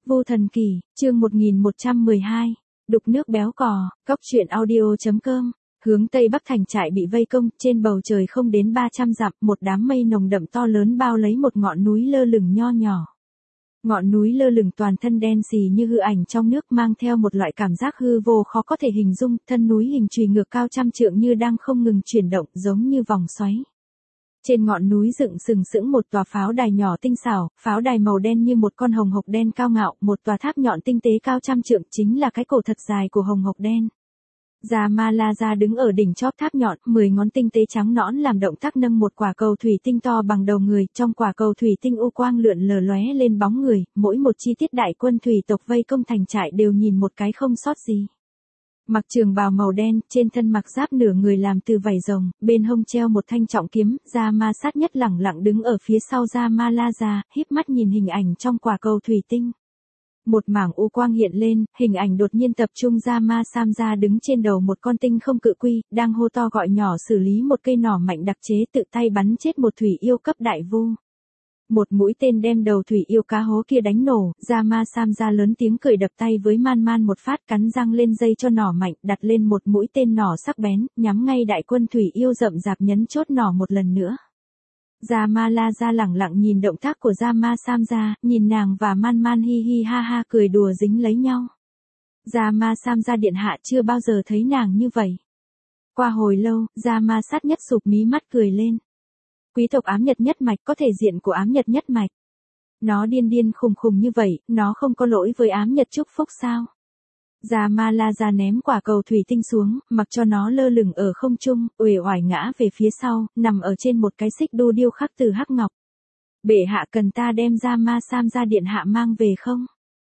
Vô Thần Kỳ, chương 1112, đục nước béo cò, cóc truyện audio.com. Hướng Tây Bắc thành trại bị vây công, trên bầu trời không đến 300 dặm, một đám mây nồng đậm to lớn bao lấy một ngọn núi lơ lửng nho nhỏ. Ngọn núi lơ lửng toàn thân đen xì như hư ảnh trong nước, mang theo một loại cảm giác hư vô khó có thể hình dung, thân núi hình chùy ngược cao trăm trượng như đang không ngừng chuyển động, giống như vòng xoáy. Trên ngọn núi dựng sừng sững một tòa pháo đài nhỏ tinh xảo, pháo đài màu đen như một con hồng hộc đen cao ngạo, một tòa tháp nhọn tinh tế cao trăm trượng chính là cái cổ thật dài của hồng hộc đen. Ra đứng ở đỉnh chóp tháp nhọn, 10 ngón tinh tế trắng nõn làm động tác nâng một quả cầu thủy tinh to bằng đầu người, trong quả cầu thủy tinh u quang lượn lờ lóe lên bóng người, mỗi một chi tiết đại quân thủy tộc vây công thành trại đều nhìn một cái không sót gì. Mặc trường bào màu đen, trên thân mặc giáp nửa người làm từ vảy rồng, bên hông treo một thanh trọng kiếm, Ra-ma sát nhất lẳng lặng đứng ở phía sau Ra-ma-la-ra, híp mắt nhìn hình ảnh trong quả cầu thủy tinh. Một mảng u quang hiện lên, hình ảnh đột nhiên tập trung Ra-ma-sam-ra đứng trên đầu một con tinh không cự quy, đang hô to gọi nhỏ xử lý một cây nỏ mạnh đặc chế, tự tay bắn chết một thủy yêu cấp đại vu. Một mũi tên đem đầu thủy yêu cá hố kia đánh nổ, Ra-ma-sam-ra lớn tiếng cười đập tay với Man một phát, cắn răng lên dây cho nỏ mạnh, đặt lên một mũi tên nỏ sắc bén, nhắm ngay đại quân thủy yêu rậm rạp, nhấn chốt nỏ một lần nữa. Ra-ma-la-ra lẳng lặng nhìn động tác của Ra-ma-sam-ra, nhìn nàng và Man hi hi ha ha cười đùa dính lấy nhau. Ra-ma-sam-ra điện hạ chưa bao giờ thấy nàng như vậy. Qua hồi lâu, Ra-ma sát nhất sụp mí mắt cười lên. Quý tộc ám nhật nhất mạch có thể diện của ám nhật nhất mạch. Nó điên khùng khùng như vậy, nó không có lỗi với ám nhật chúc phúc sao? Ra-ma-la-ra ném quả cầu thủy tinh xuống, mặc cho nó lơ lửng ở không trung, uể oải ngã về phía sau, nằm ở trên một cái xích đu điêu khắc từ hắc ngọc. Bệ hạ cần ta đem Ra-ma-sam-ra điện hạ mang về không?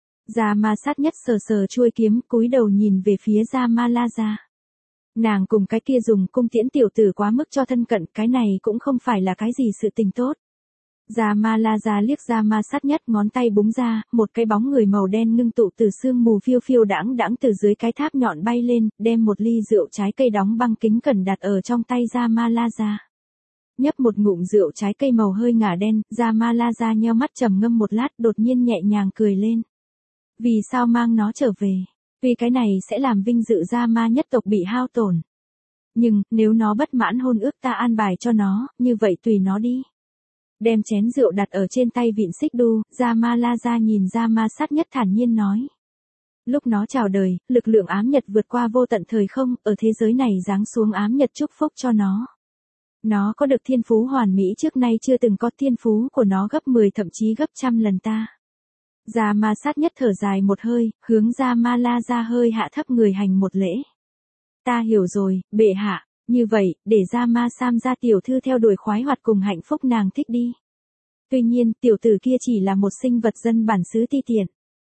Ra-ma sát nhất sờ chuôi kiếm, cúi đầu nhìn về phía Ra-ma-la-ra. Nàng cùng cái kia dùng cung tiễn tiểu tử quá mức cho thân cận, cái này cũng không phải là cái gì sự tình tốt. Ra-ma-la-ra liếc Ra-ma sát nhất, ngón tay búng ra, một cái bóng người màu đen ngưng tụ từ sương mù phiêu phiêu đãng đãng từ dưới cái tháp nhọn bay lên, đem một ly rượu trái cây đóng băng kính cẩn đặt ở trong tay Ra-ma-la-ra. Nhấp một ngụm rượu trái cây màu hơi ngả đen, Ra-ma-la-ra nheo mắt trầm ngâm một lát, đột nhiên nhẹ nhàng cười lên. Vì sao mang nó trở về? Vì cái này sẽ làm vinh dự Ra-ma nhất tộc bị hao tổn. Nhưng, nếu nó bất mãn hôn ước ta an bài cho nó, như vậy tùy nó đi. Đem chén rượu đặt ở trên tay vịn xích đu, Ra-ma-la-ra nhìn Ra-ma sát nhất thản nhiên nói. Lúc nó chào đời, lực lượng ám nhật vượt qua vô tận thời không, ở thế giới này giáng xuống ám nhật chúc phúc cho nó. Nó có được thiên phú hoàn mỹ trước nay chưa từng có, thiên phú của nó gấp 10 thậm chí gấp trăm lần ta. Ra-ma sát nhất thở dài một hơi, hướng Ra-ma-la-ra hơi hạ thấp người hành một lễ. Ta hiểu rồi, bệ hạ, như vậy, để Ra-ma-sam-ra tiểu thư theo đuổi khoái hoạt cùng hạnh phúc nàng thích đi. Tuy nhiên, tiểu tử kia chỉ là một sinh vật dân bản xứ ti tiện.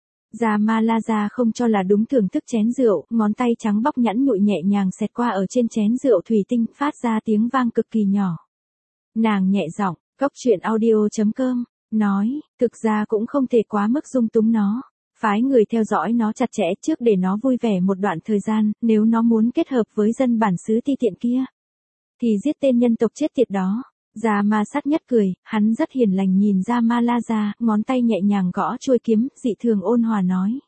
Ra-ma-la-ra không cho là đúng, thưởng thức chén rượu, ngón tay trắng bóc nhẵn nhụi nhẹ nhàng xẹt qua ở trên chén rượu thủy tinh, phát ra tiếng vang cực kỳ nhỏ. Nàng nhẹ giọng, cóc truyện audio.com. Nói, thực ra cũng không thể quá mức dung túng nó. Phái người theo dõi nó chặt chẽ trước để nó vui vẻ một đoạn thời gian, nếu nó muốn kết hợp với dân bản xứ ti tiện kia. Thì giết tên nhân tộc chết tiệt đó. Ra-ma sát nhất cười, hắn rất hiền lành nhìn Ra-ma-la-ra, ngón tay nhẹ nhàng gõ chuôi kiếm, dị thường ôn hòa nói.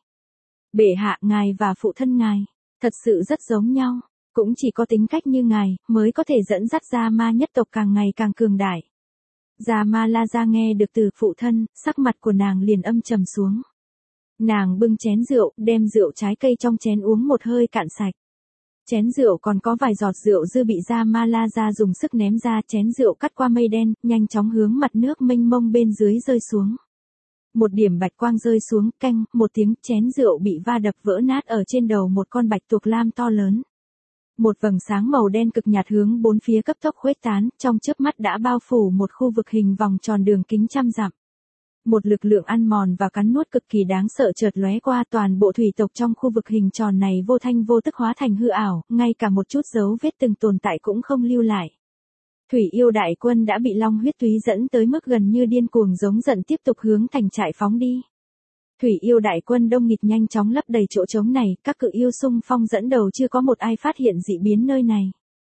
Bệ hạ, ngài và phụ thân ngài, thật sự rất giống nhau. Cũng chỉ có tính cách như ngài, mới có thể dẫn dắt Ra-ma nhất tộc càng ngày càng cường đại. Ra-ma-la-ra nghe được từ phụ thân, sắc mặt của nàng liền âm trầm xuống. Nàng bưng chén rượu, đem rượu trái cây trong chén uống một hơi cạn sạch. Chén rượu còn có vài giọt rượu dư bị Ra-ma-la-ra dùng sức ném ra, chén rượu cắt qua mây đen, nhanh chóng hướng mặt nước mênh mông bên dưới rơi xuống. Một điểm bạch quang rơi xuống, canh, một tiếng, chén rượu bị va đập vỡ nát ở trên đầu một con bạch tuộc lam to lớn. Một vầng sáng màu đen cực nhạt hướng bốn phía cấp tốc khuếch tán, trong chớp mắt đã bao phủ một khu vực hình vòng tròn đường kính trăm dặm. Một lực lượng ăn mòn và cắn nuốt cực kỳ đáng sợ chợt lóe qua, toàn bộ thủy tộc trong khu vực hình tròn này vô thanh vô tức hóa thành hư ảo, ngay cả một chút dấu vết từng tồn tại cũng không lưu lại. Thủy yêu đại quân đã bị long huyết túy dẫn tới mức gần như điên cuồng giống giận, tiếp tục hướng thành trại phóng đi. Thủy yêu đại quân đông nghịt nhanh chóng lấp đầy chỗ trống này, các cự yêu xung phong dẫn đầu chưa có một ai phát hiện dị biến nơi này.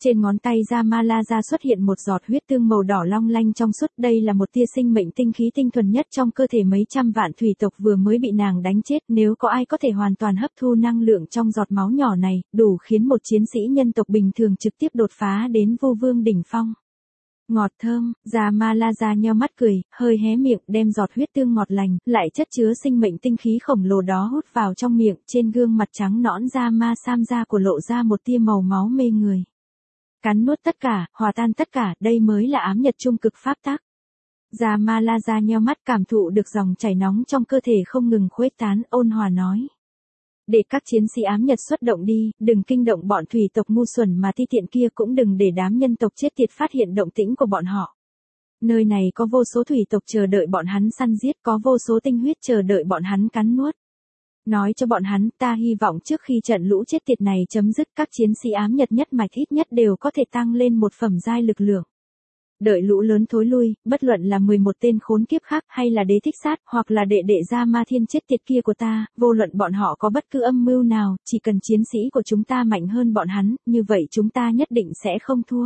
Trên ngón tay Ramallah xuất hiện một giọt huyết tương màu đỏ long lanh trong suốt, đây là một tia sinh mệnh tinh khí tinh thuần nhất trong cơ thể mấy trăm vạn thủy tộc vừa mới bị nàng đánh chết, nếu có ai có thể hoàn toàn hấp thu năng lượng trong giọt máu nhỏ này, đủ khiến một chiến sĩ nhân tộc bình thường trực tiếp đột phá đến vô vương đỉnh phong. Ngọt thơm, Ramallah nheo mắt cười, hơi hé miệng đem giọt huyết tương ngọt lành, lại chất chứa sinh mệnh tinh khí khổng lồ đó hút vào trong miệng, trên gương mặt trắng nõn Samsa của lộ ra một tia màu máu mê người. Cắn nuốt tất cả, hòa tan tất cả, đây mới là ám nhật trung cực pháp tắc. Ramallah nheo mắt cảm thụ được dòng chảy nóng trong cơ thể không ngừng khuếch tán, ôn hòa nói. Để các chiến sĩ ám nhật xuất động đi, đừng kinh động bọn thủy tộc ngu xuẩn mà ti tiện kia, cũng đừng để đám nhân tộc chết tiệt phát hiện động tĩnh của bọn họ. Nơi này có vô số thủy tộc chờ đợi bọn hắn săn giết, có vô số tinh huyết chờ đợi bọn hắn cắn nuốt. Nói cho bọn hắn, ta hy vọng trước khi trận lũ chết tiệt này chấm dứt, các chiến sĩ ám nhật nhất mạch ít nhất đều có thể tăng lên một phẩm giai lực lượng. Đợi lũ lớn thối lui, bất luận là 11 tên khốn kiếp khác hay là đế thích sát hoặc là đệ Gia Ma Thiên chết tiệt kia của ta, vô luận bọn họ có bất cứ âm mưu nào, chỉ cần chiến sĩ của chúng ta mạnh hơn bọn hắn, như vậy chúng ta nhất định sẽ không thua.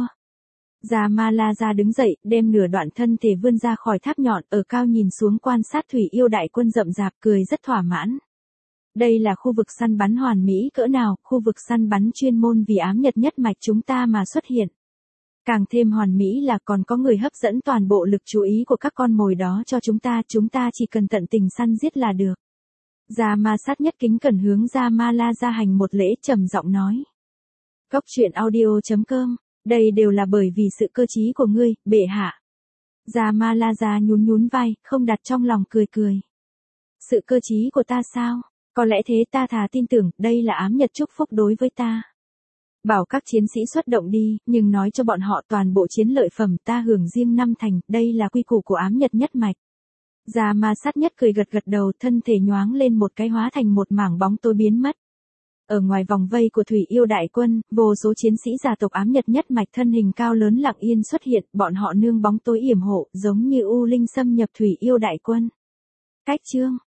Ramallah đứng dậy, đem nửa đoạn thân thể vươn ra khỏi tháp nhọn, ở cao nhìn xuống quan sát thủy yêu đại quân rậm rạp, cười rất thỏa mãn. Đây là khu vực săn bắn hoàn mỹ cỡ nào, khu vực săn bắn chuyên môn vì ám nhật nhất mạch chúng ta mà xuất hiện. Càng thêm hoàn mỹ là còn có người hấp dẫn toàn bộ lực chú ý của các con mồi đó cho chúng ta chỉ cần tận tình săn giết là được. Sát nhất kính cẩn hướng Ramallah hành một lễ, trầm giọng nói. Cốc truyện audio.com, đây đều là bởi vì sự cơ trí của ngươi, bệ hạ. Ramallah nhún vai, không đặt trong lòng, cười. Sự cơ trí của ta sao? Có lẽ thế, ta thà tin tưởng, đây là ám nhật chúc phúc đối với ta. Bảo các chiến sĩ xuất động đi, nhưng nói cho bọn họ toàn bộ chiến lợi phẩm ta hưởng riêng 5 thành, đây là quy củ của ám nhật nhất mạch. Sát nhất cười gật đầu, thân thể nhoáng lên một cái hóa thành một mảng bóng tối biến mất. Ở ngoài vòng vây của thủy yêu đại quân, vô số chiến sĩ gia tộc ám nhật nhất mạch thân hình cao lớn lặng yên xuất hiện, bọn họ nương bóng tối yểm hộ, giống như u linh xâm nhập thủy yêu đại quân. Cách chương